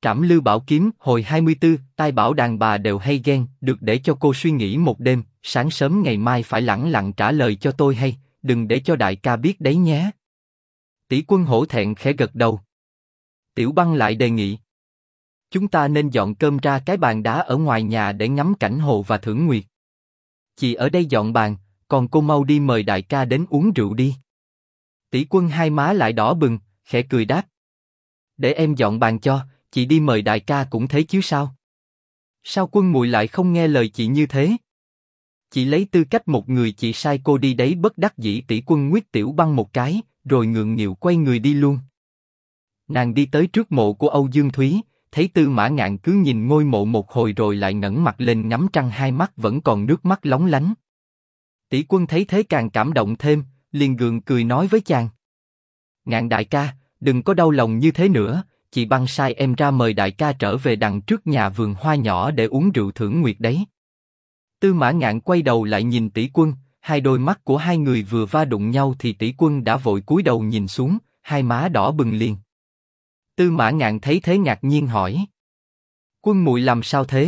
Trảm Lưu Bảo Kiếm hồi 24, tai bảo đàn bà đều hay ghen, được để cho cô suy nghĩ một đêm, sáng sớm ngày mai phải lẳng lặng trả lời cho tôi hay, đừng để cho đại ca biết đấy nhé. Tỷ Quân hổ thẹn khẽ gật đầu. Tiểu Băng lại đề nghị. Chúng ta nên dọn cơm ra cái bàn đá ở ngoài nhà để ngắm cảnh hồ và thưởng nguyệt. Chị ở đây dọn bàn, còn cô mau đi mời đại ca đến uống rượu đi. Tỷ Quân hai má lại đỏ bừng, khẽ cười đáp. Để em dọn bàn cho, chị đi mời đại ca cũng thế chứ sao? Sao Quân muội lại không nghe lời chị như thế? Chị lấy tư cách một người chị sai cô đi đấy. Bất đắc dĩ Tỷ Quân nguyết Tiểu Băng một cái, rồi ngượng nghịu quay người đi luôn. Nàng đi tới trước mộ của Âu Dương Thúy, thấy Tư Mã Ngạn cứ nhìn ngôi mộ một hồi rồi lại ngẩng mặt lên ngắm trăng, hai mắt vẫn còn nước mắt lóng lánh. Tỷ Quân thấy thế càng cảm động thêm, liền gượng cười nói với chàng. Ngạn đại ca, đừng có đau lòng như thế nữa, chị Băng sai em ra mời đại ca trở về đằng trước nhà vườn hoa nhỏ để uống rượu thưởng nguyệt đấy. Tư Mã Ngạn quay đầu lại nhìn Tỷ Quân, hai đôi mắt của hai người vừa va đụng nhau thì Tỷ Quân đã vội cúi đầu nhìn xuống, hai má đỏ bừng liền. Tư Mã Ngạn thấy thế ngạc nhiên hỏi. Quân muội làm sao thế?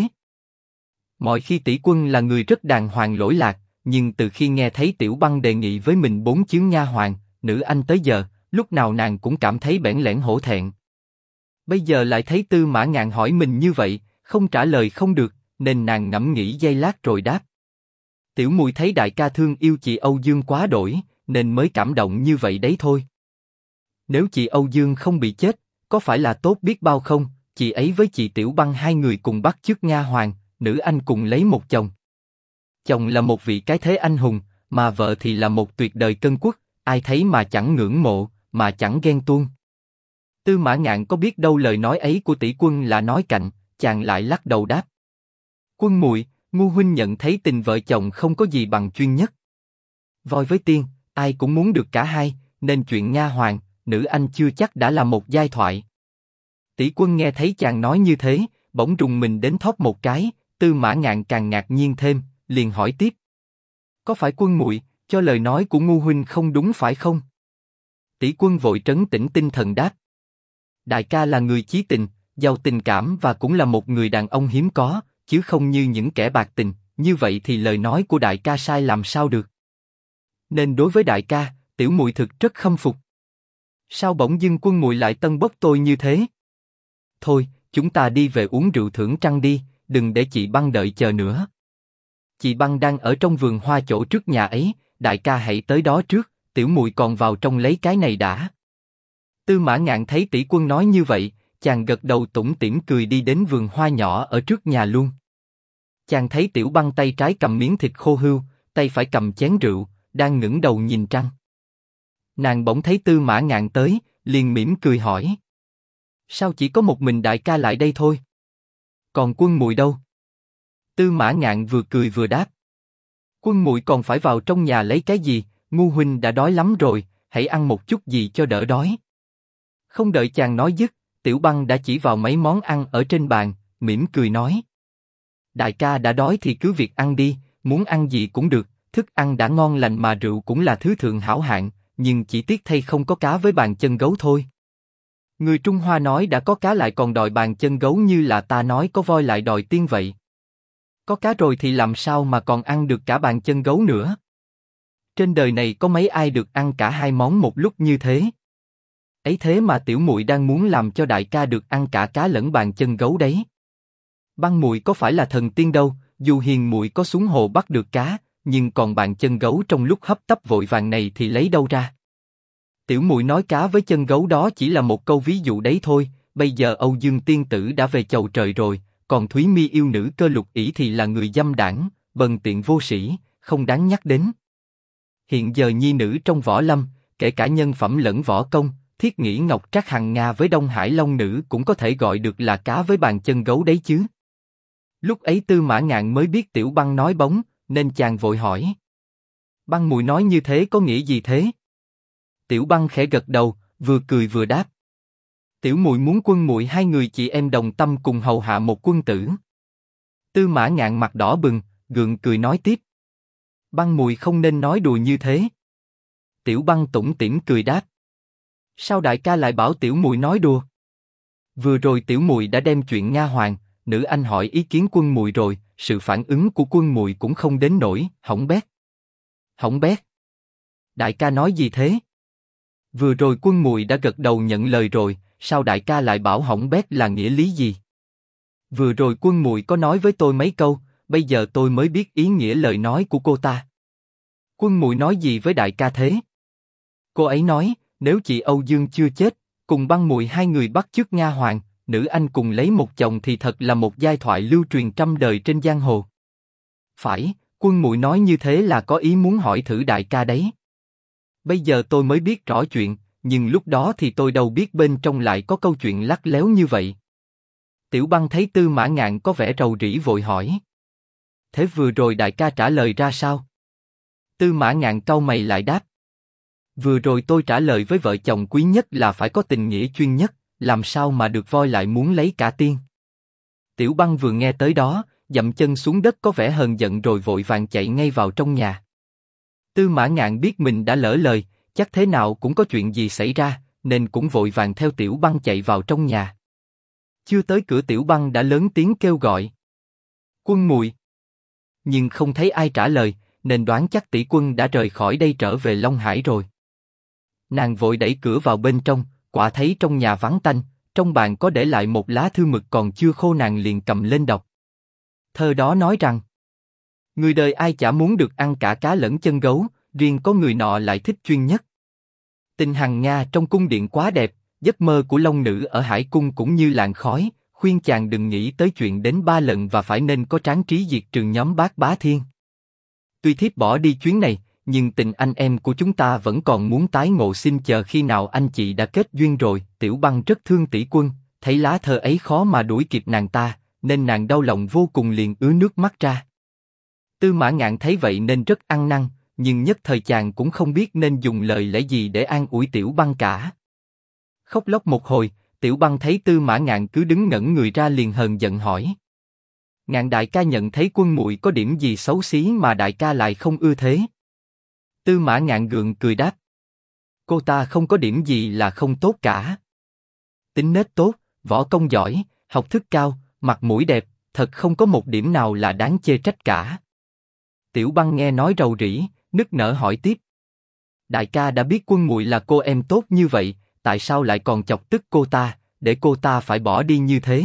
Mọi khi Tỷ Quân là người rất đàng hoàng lỗi lạc, nhưng từ khi nghe thấy Tiểu Băng đề nghị với mình 4 chướng nha hoàn, nữ anh tới giờ, lúc nào nàng cũng cảm thấy bẽn lẽn hổ thẹn. Bây giờ lại thấy Tư Mã Ngạn hỏi mình như vậy, không trả lời không được, nên nàng ngẫm nghĩ giây lát rồi đáp. Tiểu muội thấy đại ca thương yêu chị Âu Dương quá đổi, nên mới cảm động như vậy đấy thôi. Nếu chị Âu Dương không bị chết, có phải là tốt biết bao không? Chị ấy với chị Tiểu Băng hai người cùng bắt chước nha hoàn, nữ anh cùng lấy một chồng. Chồng là một vị cái thế anh hùng, mà vợ thì là một tuyệt đời cân quốc, ai thấy mà chẳng ngưỡng mộ, mà chẳng ghen tuông. Tư Mã Ngạn có biết đâu lời nói ấy của Tỷ Quân là nói cạnh, chàng lại lắc đầu đáp. Quân muội, ngu huynh nhận thấy tình vợ chồng không có gì bằng chuyên nhất. Voi với tiên, ai cũng muốn được cả hai, nên chuyện nha hoàn, nữ anh chưa chắc đã là một giai thoại. Tỷ Quân nghe thấy chàng nói như thế, bỗng rùng mình đến thót một cái. Tư Mã Ngạn càng ngạc nhiên thêm, liền hỏi tiếp. Có phải Quân muội cho lời nói của ngu huynh không đúng phải không? Tỷ Quân vội trấn tĩnh tinh thần đáp. Đại ca là người chí tình, giàu tình cảm và cũng là một người đàn ông hiếm có, chứ không như những kẻ bạc tình. Như vậy thì lời nói của đại ca sai làm sao được? Nên đối với đại ca, tiểu muội thực rất khâm phục. Sao bỗng dưng Quân muội lại tân bốc tôi như thế? Thôi, chúng ta đi về uống rượu thưởng trăng đi, đừng để chị Băng đợi chờ nữa. Chị Băng đang ở trong vườn hoa chỗ trước nhà ấy, đại ca hãy tới đó trước, tiểu muội còn vào trong lấy cái này đã. Tư Mã Ngạn thấy Tỷ Quân nói như vậy, chàng gật đầu tủm tỉm cười đi đến vườn hoa nhỏ ở trước nhà luôn. Chàng thấy Tiểu Băng tay trái cầm miếng thịt khô hươu, tay phải cầm chén rượu, đang ngẩng đầu nhìn trăng. Nàng bỗng thấy Tư Mã Ngạn tới, liền mỉm cười hỏi. Sao chỉ có một mình đại ca lại đây thôi? Còn Quân muội đâu? Tư Mã Ngạn vừa cười vừa đáp. Quân muội còn phải vào trong nhà lấy cái gì, ngu huynh đã đói lắm rồi, hãy ăn một chút gì cho đỡ đói. Không đợi chàng nói dứt, Tiểu Băng đã chỉ vào mấy món ăn ở trên bàn, mỉm cười nói. Đại ca đã đói thì cứ việc ăn đi, muốn ăn gì cũng được, thức ăn đã ngon lành mà rượu cũng là thứ thượng hảo hạng, nhưng chỉ tiếc thay không có cá với bàn chân gấu thôi. Người Trung Hoa nói đã có cá lại còn đòi bàn chân gấu, như là ta nói có voi lại đòi tiên vậy. Có cá rồi thì làm sao mà còn ăn được cả bàn chân gấu nữa? Trên đời này có mấy ai được ăn cả hai món một lúc như thế? Ấy thế mà tiểu muội đang muốn làm cho đại ca được ăn cả cá lẫn bàn chân gấu đấy. Băng muội có phải là thần tiên đâu, dù hiền muội có xuống hồ bắt được cá, nhưng còn bàn chân gấu trong lúc hấp tấp vội vàng này thì lấy đâu ra? Tiểu muội nói cá với chân gấu đó chỉ là một câu ví dụ đấy thôi. Bây giờ Âu Dương tiên tử đã về chầu trời rồi, còn Thúy Mi yêu nữ Cơ Lục ỷ thì là người dâm đảng, bần tiện vô sĩ, không đáng nhắc đến. Hiện giờ nhi nữ trong võ lâm, kể cả nhân phẩm lẫn võ công, Thiết Nghĩ Ngọc Trác Hằng Nga với Đông Hải Long Nữ cũng có thể gọi được là cá với bàn chân gấu đấy chứ. Lúc ấy Tư Mã Ngạn mới biết Tiểu Băng nói bóng, nên chàng vội hỏi. Băng muội nói như thế có nghĩa gì thế? Tiểu Băng khẽ gật đầu, vừa cười vừa đáp. Tiểu muội muốn Quân muội hai người chị em đồng tâm cùng hầu hạ một quân tử. Tư Mã Ngạn mặt đỏ bừng, gượng cười nói tiếp. Băng muội không nên nói đùa như thế. Tiểu Băng tủm tỉm cười đáp. Sao đại ca lại bảo tiểu muội nói đùa? Vừa rồi tiểu muội đã đem chuyện Nga Hoàng, nữ anh hỏi ý kiến quân muội rồi, sự phản ứng của quân muội cũng không đến nỗi hỏng bét. Hỏng bét? Đại ca nói gì thế? Vừa rồi quân muội đã gật đầu nhận lời rồi, sao đại ca lại bảo hỏng bét là nghĩa lý gì? Vừa rồi quân muội có nói với tôi mấy câu, bây giờ tôi mới biết ý nghĩa lời nói của cô ta. Quân muội nói gì với đại ca thế? Cô ấy nói, nếu chị Âu Dương chưa chết, cùng Băng muội hai người bắt chước Nga Hoàng, nữ anh cùng lấy một chồng thì thật là một giai thoại lưu truyền trăm đời trên giang hồ. Phải, quân muội nói như thế là có ý muốn hỏi thử đại ca đấy. Bây giờ tôi mới biết rõ chuyện, nhưng lúc đó thì tôi đâu biết bên trong lại có câu chuyện lắt léo như vậy. Tiểu Băng thấy Tư Mã Ngạn có vẻ rầu rĩ vội hỏi. Thế vừa rồi đại ca trả lời ra sao? Tư Mã Ngạn cau mày lại đáp. Vừa rồi tôi trả lời với vợ chồng quý nhất là phải có tình nghĩa chuyên nhất, làm sao mà được voi lại muốn lấy cả tiên. Tiểu Băng vừa nghe tới đó, dậm chân xuống đất có vẻ hờn giận rồi vội vàng chạy ngay vào trong nhà. Tư Mã Ngạn biết mình đã lỡ lời, chắc thế nào cũng có chuyện gì xảy ra, nên cũng vội vàng theo Tiểu Băng chạy vào trong nhà. Chưa tới cửa Tiểu Băng đã lớn tiếng kêu gọi. Quân muội. Nhưng không thấy ai trả lời, nên đoán chắc tỷ quân đã rời khỏi đây trở về Long Hải rồi. Nàng vội đẩy cửa vào bên trong, quả thấy trong nhà vắng tanh, trong bàn có để lại một lá thư mực còn chưa khô, nàng liền cầm lên đọc. Thơ đó nói rằng: người đời ai chả muốn được ăn cả cá lẫn chân gấu, riêng có người nọ lại thích chuyên nhất. Tình hằng Nga trong cung điện quá đẹp, giấc mơ của Long nữ ở Hải cung cũng như làn khói, khuyên chàng đừng nghĩ tới chuyện đến 3 lần và phải nên có tráng trí diệt trừ nhóm Bát Bá Thiên. Tuy thiếp bỏ đi chuyến này, nhưng tình anh em của chúng ta vẫn còn muốn tái ngộ, xin chờ khi nào anh chị đã kết duyên rồi. Tiểu Băng rất thương tỷ quân, thấy lá thơ ấy khó mà đuổi kịp nàng ta, nên nàng đau lòng vô cùng liền ứa nước mắt ra. Tư Mã Ngạn thấy vậy nên rất ăn năn, nhưng nhất thời chàng cũng không biết nên dùng lời lẽ gì để an ủi Tiểu Băng cả. Khóc lóc một hồi, Tiểu Băng thấy Tư Mã Ngạn cứ đứng ngẩn người ra liền hờn giận hỏi: Ngạn đại ca nhận thấy quân muội có điểm gì xấu xí mà đại ca lại không ưa thế? Tư Mã Ngạn gượng cười đáp: cô ta không có điểm gì là không tốt cả. Tính nết tốt, võ công giỏi, học thức cao, mặt mũi đẹp, thật không có một điểm nào là đáng chê trách cả. Tiểu Băng nghe nói rầu rĩ, nức nở hỏi tiếp: đại ca đã biết quân muội là cô em tốt như vậy, tại sao lại còn chọc tức cô ta, để cô ta phải bỏ đi như thế?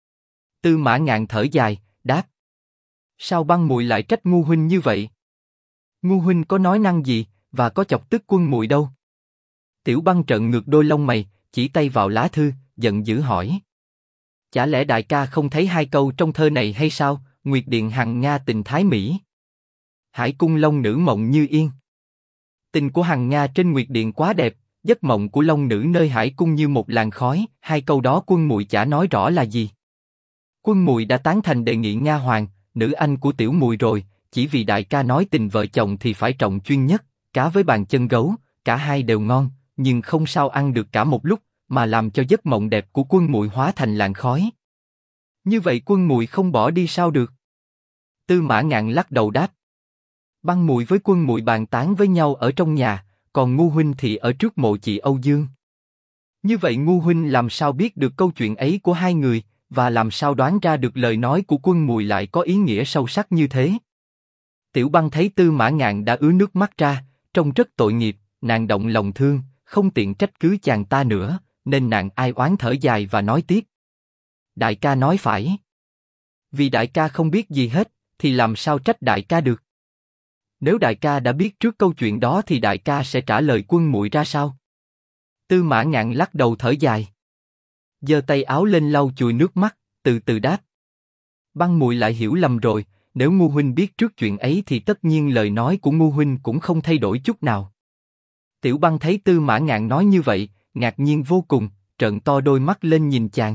Tư Mã Ngạn thở dài, đáp: sao Băng muội lại trách Ngu huynh như vậy? Ngu huynh có nói năng gì, và có chọc tức quân muội đâu? Tiểu Băng trợn ngược đôi lông mày, chỉ tay vào lá thư, giận dữ hỏi: chả lẽ đại ca không thấy hai câu trong thơ này hay sao? Nguyệt điện hằng Nga tình thái mỹ, Hải cung Long nữ mộng như yên. Tình của hằng Nga trên Nguyệt điện quá đẹp, giấc mộng của Long nữ nơi Hải cung như một làn khói. Hai câu đó quân muội chả nói rõ là gì. Quân muội đã tán thành đề nghị Nga Hoàng, nữ anh của tiểu muội rồi, chỉ vì đại ca nói tình vợ chồng thì phải trọng chuyên nhất, cá với bàn chân gấu, cả hai đều ngon, nhưng không sao ăn được cả một lúc, mà làm cho giấc mộng đẹp của quân muội hóa thành làn khói. Như vậy quân muội không bỏ đi sao được? Tư Mã Ngạn lắc đầu đáp: Băng muội với quân muội bàn tán với nhau ở trong nhà, còn Ngu huynh thì ở trước mộ chị Âu Dương. Như vậy Ngu huynh làm sao biết được câu chuyện ấy của hai người, và làm sao đoán ra được lời nói của quân muội lại có ý nghĩa sâu sắc như thế? Tiểu Băng thấy Tư Mã Ngạn đã ứa nước mắt ra, trông rất tội nghiệp, nàng động lòng thương, không tiện trách cứ chàng ta nữa, nên nàng ai oán thở dài và nói tiếp: đại ca nói phải. Vì đại ca không biết gì hết, thì làm sao trách đại ca được? Nếu đại ca đã biết trước câu chuyện đó thì đại ca sẽ trả lời quân muội ra sao? Tư Mã Ngạn lắc đầu thở dài, giơ tay áo lên lau chùi nước mắt, từ từ đáp: Băng muội lại hiểu lầm rồi. Nếu Ngu huynh biết trước chuyện ấy thì tất nhiên lời nói của Ngu huynh cũng không thay đổi chút nào. Tiểu Băng thấy Tư Mã Ngạn nói như vậy, ngạc nhiên vô cùng, trợn to đôi mắt lên nhìn chàng.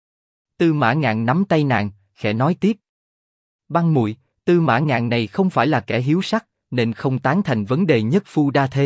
Tư Mã Ngạn nắm tay nàng, khẽ nói tiếp: Băng muội, Tư Mã Ngạn này không phải là kẻ hiếu sắc, nên không tán thành vấn đề nhất phu đa thê.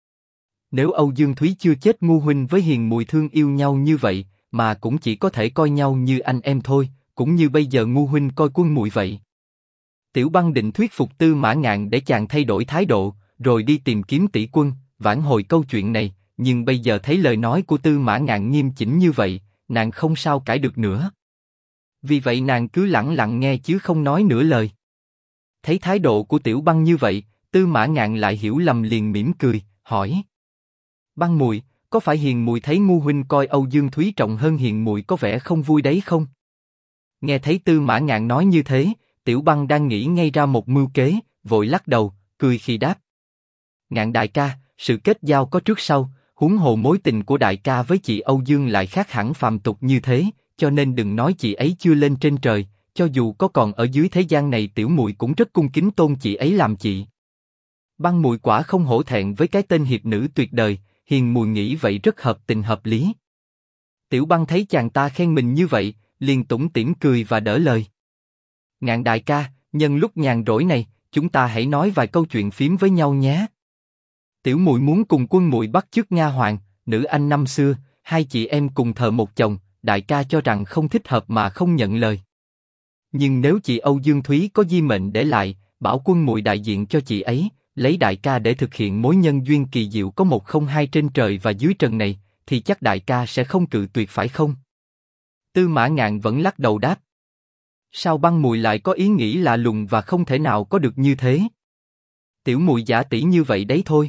Nếu Âu Dương Thúy chưa chết, Ngu huynh với Hiền muội thương yêu nhau như vậy, mà cũng chỉ có thể coi nhau như anh em thôi, cũng như bây giờ Ngu huynh coi quân muội vậy. Tiểu Băng định thuyết phục Tư Mã Ngạn để chàng thay đổi thái độ, rồi đi tìm kiếm tỷ quân, vãn hồi câu chuyện này, nhưng bây giờ thấy lời nói của Tư Mã Ngạn nghiêm chỉnh như vậy, nàng không sao cãi được nữa. Vì vậy nàng cứ lẳng lặng nghe chứ không nói nửa lời. Thấy thái độ của Tiểu Băng như vậy, Tư Mã Ngạn lại hiểu lầm liền mỉm cười, hỏi: Băng muội, có phải Hiền muội thấy Ngu huynh coi Âu Dương Thúy trọng hơn Hiền muội có vẻ không vui đấy không? Nghe thấy Tư Mã Ngạn nói như thế, Tiểu Băng đang nghĩ ngay ra một mưu kế, vội lắc đầu, cười khi đáp: Ngạn đại ca, sự kết giao có trước sau, huống hồ mối tình của đại ca với chị Âu Dương lại khác hẳn phàm tục như thế, cho nên đừng nói chị ấy chưa lên trên trời, cho dù có còn ở dưới thế gian này tiểu muội cũng rất cung kính tôn chị ấy làm chị. Băng muội quả không hổ thẹn với cái tên hiệp nữ tuyệt đời, Hiền muội nghĩ vậy rất hợp tình hợp lý. Tiểu Băng thấy chàng ta khen mình như vậy, liền tủm tỉm cười và đỡ lời. Ngạn đại ca, nhân lúc nhàn rỗi này, chúng ta hãy nói vài câu chuyện phím với nhau nhé. Tiểu muội muốn cùng quân muội bắt chước Nga Hoàng, nữ anh năm xưa, hai chị em cùng thờ một chồng, đại ca cho rằng không thích hợp mà không nhận lời. Nhưng nếu chị Âu Dương Thúy có di mệnh để lại, bảo quân muội đại diện cho chị ấy, lấy đại ca để thực hiện mối nhân duyên kỳ diệu có một không hai trên trời và dưới trần này, thì chắc đại ca sẽ không cự tuyệt phải không? Tư Mã Ngạn vẫn lắc đầu đáp: Sao Băng muội lại có ý nghĩ lạ lùng và không thể nào có được như thế? Tiểu muội giả tỷ như vậy đấy thôi.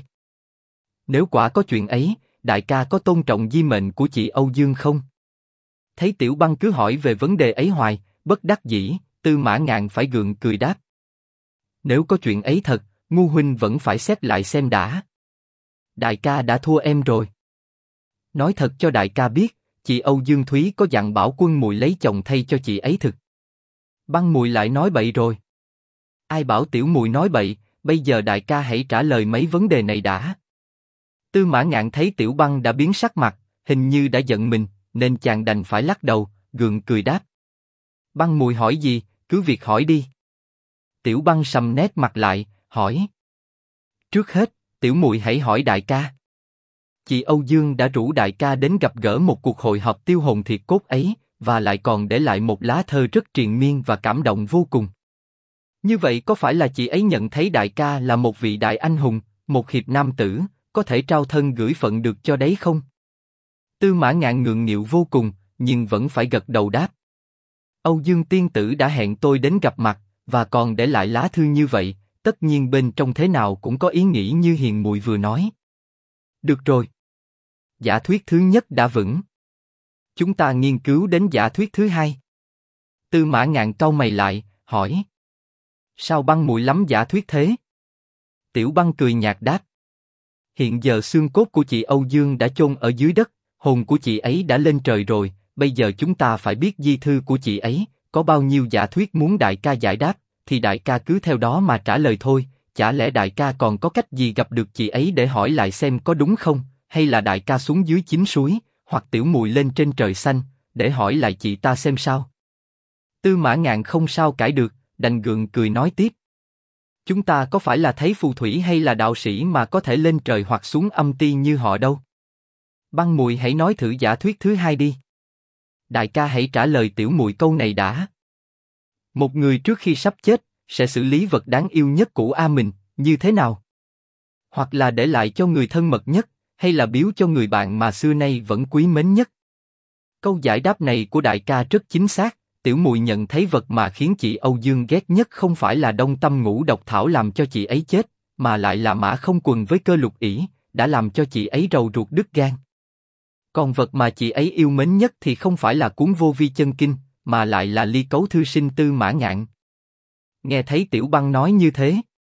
Nếu quả có chuyện ấy, đại ca có tôn trọng di mệnh của chị Âu Dương không? Thấy Tiểu Băng cứ hỏi về vấn đề ấy hoài, bất đắc dĩ, Tư Mã Ngạn phải gượng cười đáp: Nếu có chuyện ấy thật, Ngu huynh vẫn phải xét lại xem đã. Đại ca đã thua em rồi. Nói thật cho đại ca biết, chị Âu Dương Thúy có dặn bảo quân muội lấy chồng thay cho chị ấy thực. Băng muội lại nói bậy rồi. Ai bảo tiểu muội nói bậy, bây giờ đại ca hãy trả lời mấy vấn đề này đã. Tư Mã Ngạn thấy Tiểu Băng đã biến sắc mặt, hình như đã giận mình, nên chàng đành phải lắc đầu, gượng cười đáp: Băng muội hỏi gì, cứ việc hỏi đi. Tiểu Băng sầm nét mặt lại, hỏi: Trước hết, tiểu muội hãy hỏi đại ca. Chị Âu Dương đã rủ đại ca đến gặp gỡ một cuộc hội họp tiêu hồn thiệt cốt ấy, và lại còn để lại một lá thơ rất triền miên và cảm động vô cùng. Như vậy có phải là chị ấy nhận thấy đại ca là một vị đại anh hùng, một hiệp nam tử, có thể trao thân gửi phận được cho đấy không? Tư Mã Ngạn ngượng nghịu vô cùng, nhưng vẫn phải gật đầu đáp: Âu Dương tiên tử đã hẹn tôi đến gặp mặt, và còn để lại lá thư như vậy, tất nhiên bên trong thế nào cũng có ý nghĩ như Hiền muội vừa nói. Được rồi. Giả thuyết thứ nhất đã vững. Chúng ta nghiên cứu đến giả thuyết thứ hai. Tư Mã Ngạn cau mày lại, hỏi: Sao Băng muội lắm giả thuyết thế? Tiểu Băng cười nhạt đáp: Hiện giờ xương cốt của chị Âu Dương đã chôn ở dưới đất, hồn của chị ấy đã lên trời rồi, bây giờ chúng ta phải biết di thư của chị ấy, có bao nhiêu giả thuyết muốn đại ca giải đáp, thì đại ca cứ theo đó mà trả lời thôi, chả lẽ đại ca còn có cách gì gặp được chị ấy để hỏi lại xem có đúng không, hay là đại ca xuống dưới chín suối, hoặc tiểu muội lên trên trời xanh, để hỏi lại chị ta xem sao? Tư Mã Ngạn không sao cãi được, đành gượng cười nói tiếp: Chúng ta có phải là thấy phù thủy hay là đạo sĩ mà có thể lên trời hoặc xuống âm ti như họ đâu. Băng muội hãy nói thử giả thuyết thứ hai đi. Đại ca hãy trả lời tiểu muội câu này đã. Một người trước khi sắp chết sẽ xử lý vật đáng yêu nhất của mình như thế nào? Hoặc là để lại cho người thân mật nhất, hay là biếu cho người bạn mà xưa nay vẫn quý mến nhất? Câu giải đáp này của đại ca rất chính xác. Tiểu muội nhận thấy vật mà khiến chị Âu Dương ghét nhất không phải là đông tâm ngũ độc thảo làm cho chị ấy chết, mà lại là mã không quần với cơ lục ỷ, đã làm cho chị ấy rầu ruột đứt gan. Còn vật mà chị ấy yêu mến nhất thì không phải là cuốn Vô Vi Chân Kinh, mà lại là ly cấu thư sinh Tư Mã Ngạn. Nghe thấy Tiểu Băng nói như thế,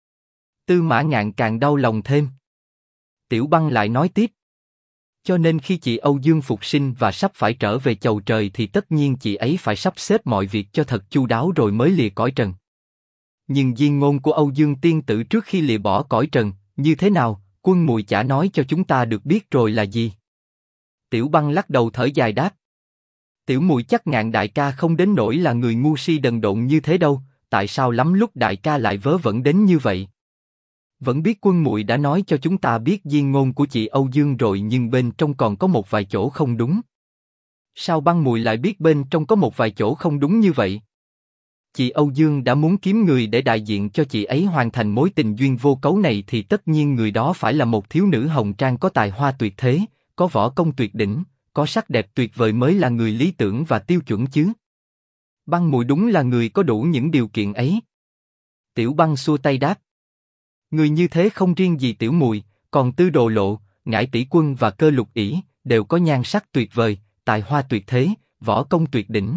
Tư Mã Ngạn càng đau lòng thêm. Tiểu Băng lại nói tiếp: Cho nên khi chị Âu Dương phục sinh và sắp phải trở về chầu trời thì tất nhiên chị ấy phải sắp xếp mọi việc cho thật chu đáo rồi mới lìa cõi trần. Nhưng diên ngôn của Âu Dương tiên tử trước khi lìa bỏ cõi trần, như thế nào, quân muội chả nói cho chúng ta được biết rồi là gì? Tiểu Băng lắc đầu thở dài đáp: Tiểu muội chắc Ngạn đại ca không đến nỗi là người ngu si đần độn như thế đâu, tại sao lắm lúc đại ca lại vớ vẩn đến như vậy? Vẫn biết quân muội đã nói cho chúng ta biết diên ngôn của chị Âu Dương rồi nhưng bên trong còn có một vài chỗ không đúng. Sao Băng muội lại biết bên trong có một vài chỗ không đúng như vậy? Chị Âu Dương đã muốn kiếm người để đại diện cho chị ấy hoàn thành mối tình duyên vô cấu này thì tất nhiên người đó phải là một thiếu nữ hồng trang có tài hoa tuyệt thế, có võ công tuyệt đỉnh, có sắc đẹp tuyệt vời mới là người lý tưởng và tiêu chuẩn chứ. Băng Mùi đúng là người có đủ những điều kiện ấy. Tiểu Băng xua tay đáp. Người như thế không riêng gì Tiểu Mùi, còn Tư Đồ Lộ, Ngải Tỷ Quân và Cơ Lục ỷ đều có nhan sắc tuyệt vời, tài hoa tuyệt thế, võ công tuyệt đỉnh.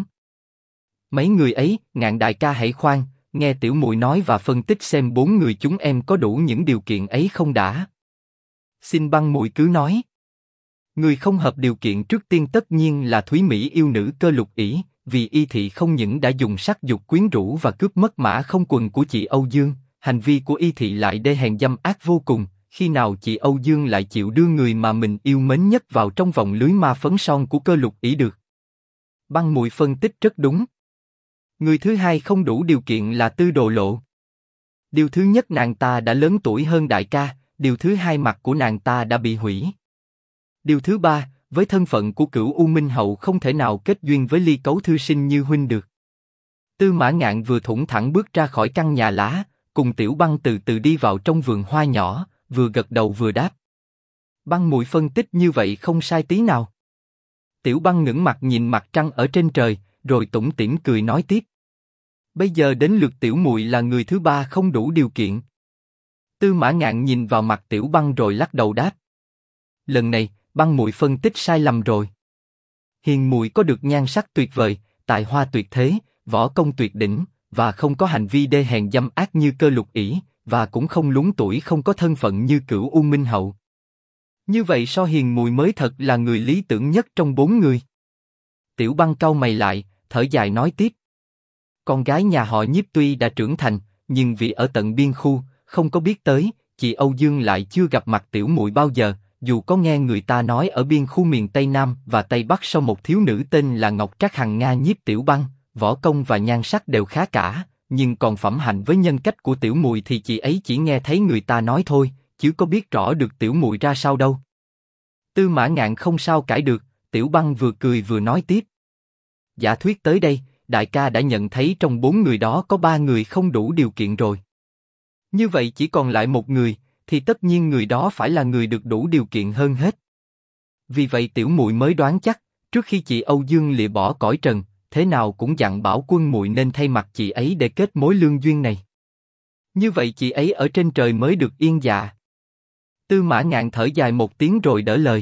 Mấy người ấy, Ngạn đại ca hãy khoan, nghe Tiểu Mùi nói và phân tích xem bốn người chúng em có đủ những điều kiện ấy không đã. Xin Băng Mùi cứ nói. Người không hợp điều kiện trước tiên tất nhiên là Thúy Mỹ yêu nữ Cơ Lục ỷ, vì y thị không những đã dùng sắc dục quyến rũ và cướp mất mã không quần của chị Âu Dương, hành vi của y thị lại đê hèn dâm ác vô cùng. Khi nào chị Âu Dương lại chịu đưa người mà mình yêu mến nhất vào trong vòng lưới ma phấn son của Cơ Lục ỷ được? Băng Mùi phân tích rất đúng. Người thứ hai không đủ điều kiện là Tư Đồ Lộ. Điều thứ nhất, nàng ta đã lớn tuổi hơn đại ca, điều thứ hai, mặt của nàng ta đã bị hủy. Điều thứ ba, với thân phận của Cửu U Minh Hậu không thể nào kết duyên với Ly Cấu thư sinh như huynh được. Tư Mã Ngạn vừa thủng thẳng bước ra khỏi căn nhà lá, cùng Tiểu Băng từ từ đi vào trong vườn hoa nhỏ, vừa gật đầu vừa đáp. Băng Mùi phân tích như vậy không sai tí nào. Tiểu Băng ngẩng mặt nhìn mặt trăng ở trên trời, rồi tủm tỉm cười nói tiếp. Bây giờ đến lượt Tiểu Mùi là người thứ ba không đủ điều kiện. Tư Mã Ngạn nhìn vào mặt Tiểu Băng rồi lắc đầu đáp. Lần này, Băng Mùi phân tích sai lầm rồi. Hiền Mùi có được nhan sắc tuyệt vời, tài hoa tuyệt thế, võ công tuyệt đỉnh, và không có hành vi đê hèn dâm ác như Cơ Lục ỷ, và cũng không lúng tuổi không có thân phận như Cửu U Minh Hậu. Như vậy so Hiền Mùi mới thật là người lý tưởng nhất trong bốn người. Tiểu Băng cau mày lại, thở dài nói tiếp. Con gái nhà họ Nhiếp tuy đã trưởng thành, nhưng vì ở tận biên khu, không có biết tới, chị Âu Dương lại chưa gặp mặt Tiểu Mùi bao giờ. Dù có nghe người ta nói ở biên khu miền Tây Nam và Tây Bắc sau một thiếu nữ tên là Ngọc Trác Hằng Nga Nhiếp Tiểu Băng, võ công và nhan sắc đều khá cả, nhưng còn phẩm hạnh với nhân cách của Tiểu Mùi thì chị ấy chỉ nghe thấy người ta nói thôi, chứ có biết rõ được Tiểu Mùi ra sao đâu. Tư Mã Ngạn không sao cãi được, Tiểu Băng vừa cười vừa nói tiếp. Giả thuyết tới đây, đại ca đã nhận thấy trong bốn người đó có ba người không đủ điều kiện rồi. Như vậy chỉ còn lại một người, thì tất nhiên người đó phải là người được đủ điều kiện hơn hết. Vì vậy Tiểu Mùi mới đoán chắc, trước khi chị Âu Dương lìa bỏ cõi trần, thế nào cũng dặn bảo Quân Mùi nên thay mặt chị ấy để kết mối lương duyên này. Như vậy chị ấy ở trên trời mới được yên dạ. Tư Mã Ngạn thở dài một tiếng rồi đỡ lời.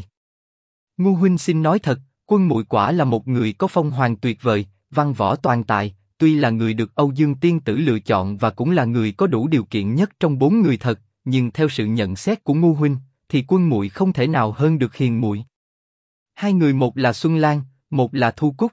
Ngu huynh xin nói thật, Quân Mùi quả là một người có phong hoàng tuyệt vời, văn võ toàn tài, tuy là người được Âu Dương tiên tử lựa chọn và cũng là người có đủ điều kiện nhất trong bốn người thật, nhưng theo sự nhận xét của Ngu huynh, thì Quân Mùi không thể nào hơn được Hiền Mùi. Hai người, một là Xuân Lan, một là Thu Cúc.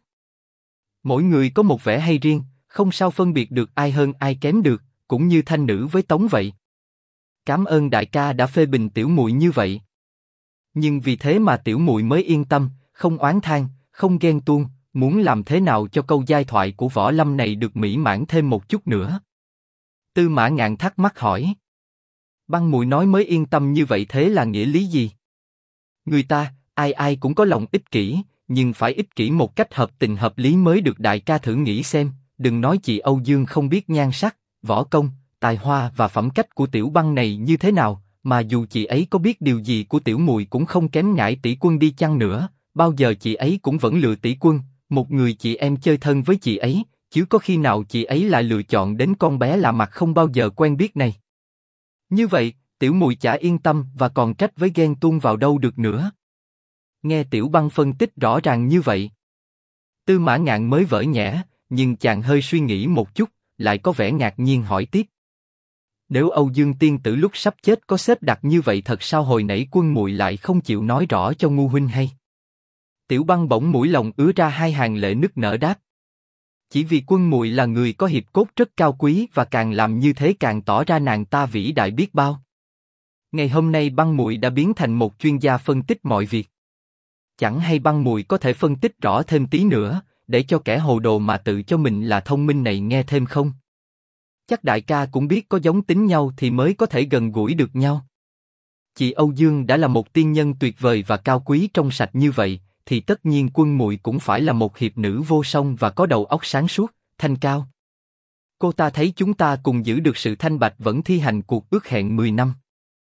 Mỗi người có một vẻ hay riêng, không sao phân biệt được ai hơn ai kém được, cũng như Thanh Nữ với Tống vậy. Cảm ơn đại ca đã phê bình Tiểu Mùi như vậy. Nhưng vì thế mà Tiểu Mùi mới yên tâm, không oán than, không ghen tuông, muốn làm thế nào cho câu giai thoại của Võ Lâm này được mỹ mãn thêm một chút nữa. Tư Mã Ngạn thắc mắc hỏi. Băng Mùi nói mới yên tâm như vậy thế là nghĩa lý gì? Người ta, ai ai cũng có lòng ích kỷ, nhưng phải ích kỷ một cách hợp tình hợp lý mới được, đại ca thử nghĩ xem, đừng nói chị Âu Dương không biết nhan sắc, võ công, tài hoa và phẩm cách của Tiểu Băng này như thế nào, mà dù chị ấy có biết điều gì của Tiểu Mùi cũng không kém Ngải Tỷ Quân đi chăng nữa, bao giờ chị ấy cũng vẫn lựa Tỷ Quân, một người chị em chơi thân với chị ấy, chứ có khi nào chị ấy lại lựa chọn đến con bé lạ mặt không bao giờ quen biết này. Như vậy, Tiểu Mùi chả yên tâm và còn trách với ghen tuông vào đâu được nữa. Nghe Tiểu Băng phân tích rõ ràng như vậy, Tư Mã Ngạn mới vỡ nhẽ, nhưng chàng hơi suy nghĩ một chút, lại có vẻ ngạc nhiên hỏi tiếp. Nếu Âu Dương tiên tử lúc sắp chết có xếp đặt như vậy thật sao hồi nãy Quân Mùi lại không chịu nói rõ cho Ngu huynh hay? Tiểu Băng bỗng mũi lòng ứa ra hai hàng lệ nức nở đáp. Chỉ vì Quân Mùi là người có hiệp cốt rất cao quý và càng làm như thế càng tỏ ra nàng ta vĩ đại biết bao. Ngày hôm nay Băng Mùi đã biến thành một chuyên gia phân tích mọi việc. Chẳng hay Băng Mùi có thể phân tích rõ thêm tí nữa, để cho kẻ hồ đồ mà tự cho mình là thông minh này nghe thêm không? Chắc đại ca cũng biết có giống tính nhau thì mới có thể gần gũi được nhau. Chị Âu Dương đã là một tiên nhân tuyệt vời và cao quý trong sạch như vậy, thì tất nhiên Quân Mùi cũng phải là một hiệp nữ vô song và có đầu óc sáng suốt, thanh cao. Cô ta thấy chúng ta cùng giữ được sự thanh bạch vẫn thi hành cuộc ước hẹn 10 năm.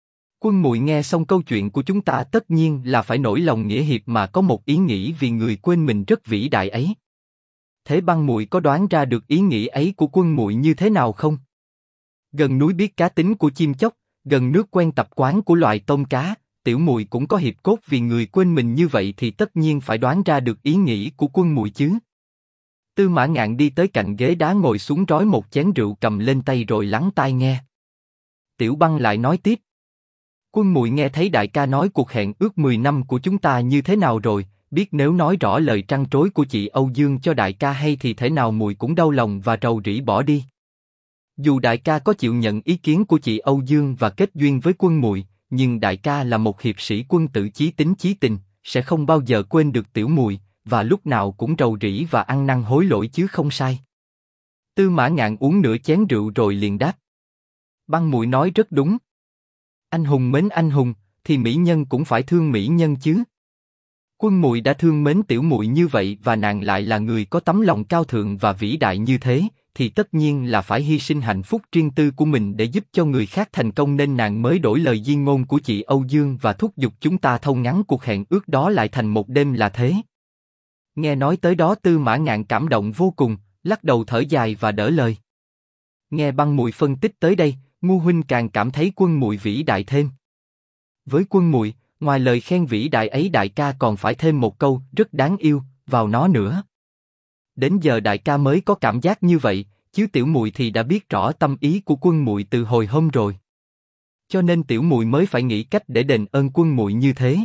Quân Muội nghe xong câu chuyện của chúng ta tất nhiên là phải nổi lòng nghĩa hiệp mà có một ý nghĩ vì người quên mình rất vĩ đại ấy. Thế Băng Muội có đoán ra được ý nghĩ ấy của Quân Muội như thế nào không? Gần núi biết cá tính của chim chóc, gần nước quen tập quán của loài tôm cá, Tiểu Muội cũng có hiệp cốt vì người quên mình như vậy thì tất nhiên phải đoán ra được ý nghĩ của Quân Muội chứ. Tư Mã Ngạn đi tới cạnh ghế đá ngồi xuống rói một chén rượu cầm lên tay rồi lắng tai nghe. Tiểu Băng lại nói tiếp. Quân Muội nghe thấy đại ca nói cuộc hẹn ước 10 năm của chúng ta như thế nào rồi, biết nếu nói rõ lời trăn trối của chị Âu Dương cho đại ca hay thì thể nào muội cũng đau lòng và rầu rĩ bỏ đi. Dù đại ca có chịu nhận ý kiến của chị Âu Dương và kết duyên với Quân Muội, nhưng đại ca là một hiệp sĩ quân tử chí tính chí tình, sẽ không bao giờ quên được tiểu muội, và lúc nào cũng rầu rĩ và ăn năn hối lỗi chứ không sai. Tư Mã Ngạn uống nửa chén rượu rồi liền đáp. Băng Muội nói rất đúng. Anh hùng mến anh hùng, thì mỹ nhân cũng phải thương mỹ nhân chứ. Quân Muội đã thương mến tiểu muội như vậy và nàng lại là người có tấm lòng cao thượng và vĩ đại như thế, thì tất nhiên là phải hy sinh hạnh phúc riêng tư của mình để giúp cho người khác thành công nên nàng mới đổi lời di ngôn của chị Âu Dương và thúc giục chúng ta thâu ngắn cuộc hẹn ước đó lại thành một đêm là thế. Nghe nói tới đó Tư Mã Ngạn cảm động vô cùng, lắc đầu thở dài và đỡ lời. Nghe Băng Muội phân tích tới đây, Ngu huynh càng cảm thấy Quân Muội vĩ đại thêm. Với Quân Muội, ngoài lời khen vĩ đại ấy đại ca còn phải thêm một câu rất đáng yêu vào nó nữa. Đến giờ đại ca mới có cảm giác như vậy, chứ tiểu muội thì đã biết rõ tâm ý của Quân Muội từ hồi hôm rồi. Cho nên tiểu muội mới phải nghĩ cách để đền ơn Quân Muội như thế.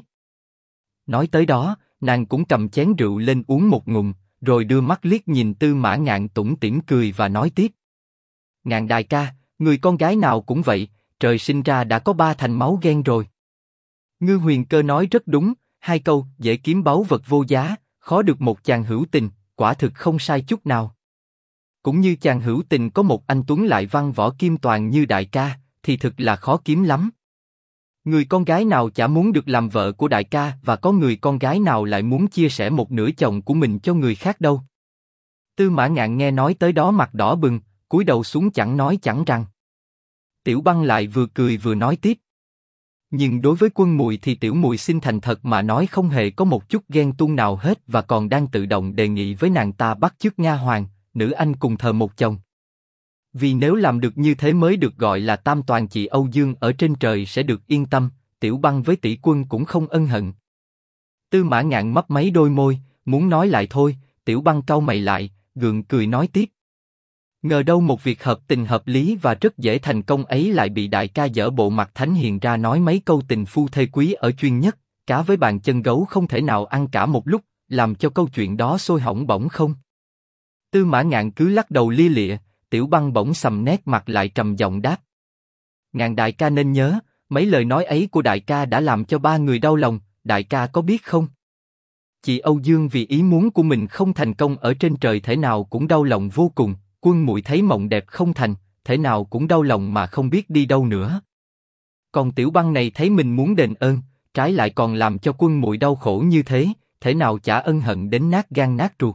Nói tới đó, nàng cũng cầm chén rượu lên uống một ngụm, rồi đưa mắt liếc nhìn Tư Mã Ngạn tủm tỉm cười và nói tiếp. Ngạn đại ca, người con gái nào cũng vậy, trời sinh ra đã có 3 thành máu ghen rồi. Ngư Huyền Cơ nói rất đúng, 2 câu dễ kiếm báu vật vô giá, khó được một chàng hữu tình, quả thực không sai chút nào. Cũng như chàng hữu tình có một anh tuấn lại văn võ kim toàn như đại ca, thì thực là khó kiếm lắm. Người con gái nào chả muốn được làm vợ của đại ca và có người con gái nào lại muốn chia sẻ một nửa chồng của mình cho người khác đâu. Tư Mã Ngạn nghe nói tới đó mặt đỏ bừng, cúi đầu xuống chẳng nói chẳng rằng. Tiểu Băng lại vừa cười vừa nói tiếp. Nhưng đối với Quân Muội thì tiểu muội xin thành thật mà nói không hề có một chút ghen tuông nào hết và còn đang tự động đề nghị với nàng ta bắt chước Nga Hoàng, nữ anh cùng thờ một chồng. Vì nếu làm được như thế mới được gọi là tam toàn chị Âu Dương ở trên trời sẽ được yên tâm, Tiểu Băng với tỷ quân cũng không ân hận. Tư Mã Ngạn mấp máy đôi môi, muốn nói lại thôi, Tiểu Băng cau mày lại, gượng cười nói tiếp. Ngờ đâu một việc hợp tình hợp lý và rất dễ thành công ấy lại bị đại ca dở bộ mặt thánh hiền ra nói mấy câu tình phu thê quý ở chuyên nhất, cá với bàn chân gấu không thể nào ăn cả một lúc, làm cho câu chuyện đó sôi hỏng bỏng không. Tư Mã Ngạn cứ lắc đầu lia lịa, Tiểu Băng bỗng sầm nét mặt lại trầm giọng đáp. Ngạn đại ca nên nhớ, mấy lời nói ấy của đại ca đã làm cho 3 người đau lòng, đại ca có biết không? Chị Âu Dương vì ý muốn của mình không thành công ở trên trời thể nào cũng đau lòng vô cùng. Quân Muội thấy mộng đẹp không thành, thể nào cũng đau lòng mà không biết đi đâu nữa. Còn Tiểu Băng này thấy mình muốn đền ơn, trái lại còn làm cho Quân Muội đau khổ như thế, thể nào chả ân hận đến nát gan nát ruột.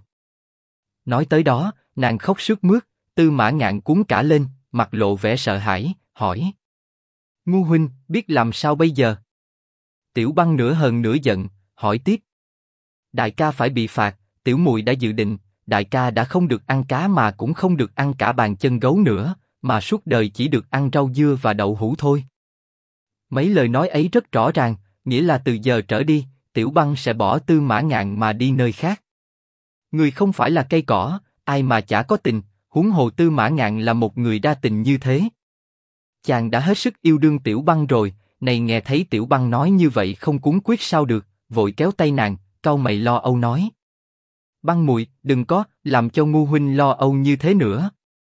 Nói tới đó, nàng khóc sướt mướt, Tư Mã Ngạn cuốn cả lên, mặt lộ vẻ sợ hãi, hỏi. Ngu huynh, biết làm sao bây giờ? Tiểu Băng nửa hờn nửa giận, hỏi tiếp. Đại ca phải bị phạt, tiểu muội đã dự định, đại ca đã không được ăn cá mà cũng không được ăn cả bàn chân gấu nữa, mà suốt đời chỉ được ăn rau dưa và đậu hũ thôi. Mấy lời nói ấy rất rõ ràng, nghĩa là từ giờ trở đi, Tiểu Băng sẽ bỏ Tư Mã Ngạn mà đi nơi khác. Người không phải là cây cỏ, ai mà chả có tình, huống hồ Tư Mã Ngạn là một người đa tình như thế. Chàng đã hết sức yêu đương Tiểu Băng rồi, này nghe thấy Tiểu Băng nói như vậy không cuống quyết sao được, vội kéo tay nàng, cau mày lo âu nói. Băng muội, đừng có làm cho Ngu huynh lo âu như thế nữa.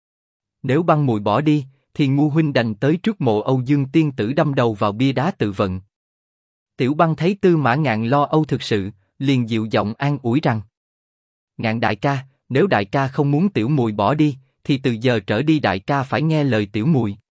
Nếu Băng muội bỏ đi, thì Ngu huynh đành tới trước mộ Âu Dương tiên tử đâm đầu vào bia đá tự vận. Tiểu Băng thấy Tư Mã Ngạn lo âu thực sự, liền dịu giọng an ủi rằng: Ngạn đại ca, nếu đại ca không muốn tiểu muội bỏ đi, thì từ giờ trở đi đại ca phải nghe lời tiểu muội.